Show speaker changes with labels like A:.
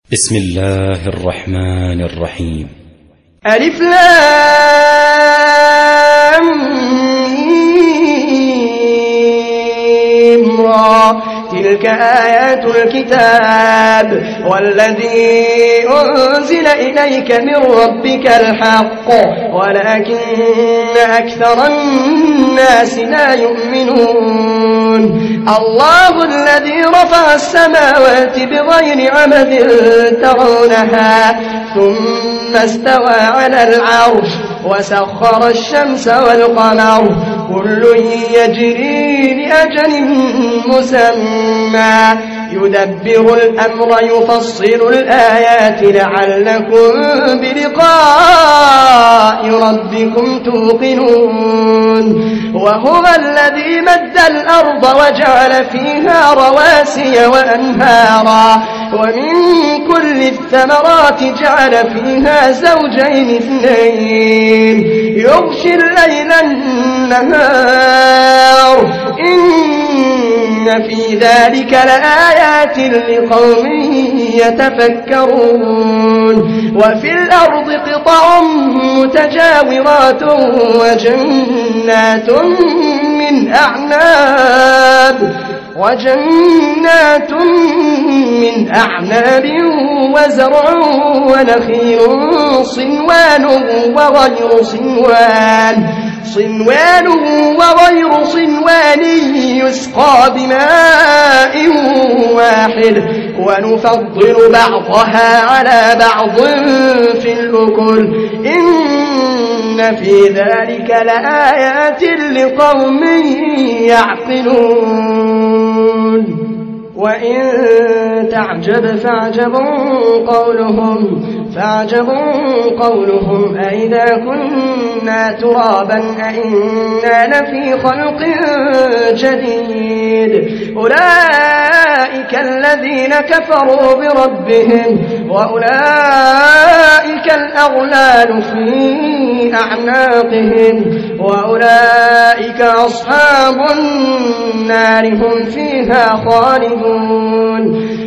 A: بسم الله الرحمن الرحيم.
B: ألف لام ميم را تلك آيات الكتاب والذي أنزل إليك من ربك الحق ولكن أكثر الناس لا يؤمنون. الله الذي رفع السماوات بغير عمد ترونها ثم استوى على العرش وسخر الشمس والقمر كل يجري لأجل مسمى يدبر الأمر يفصل الآيات لعلكم بلقاء ربكم توقنون. وهو الذي مد الأرض وجعل فيها رواسي وأنهارا ومن كل الثمرات جعل فيها زوجين اثنين يغشي الليل النهار إن في ذلك لآيات لقوم يتفكرون. وفي الأرض قطع متجاورات وجنات من أعناب وزرع ونخيل صنوان وغير صنوان يسقى بماء واحد ونفضل بعضها على بعض في الأكل إن في ذلك لآيات لقوم يعقلون. وإن تعجب فعجب قولهم أئذا كنا ترابا أئنا لفي خلق جديد أولئك الذين كفروا بربهم وأولئك الأغلال في أعناقهم وأولئك أصحاب النار هم فيها خالدون.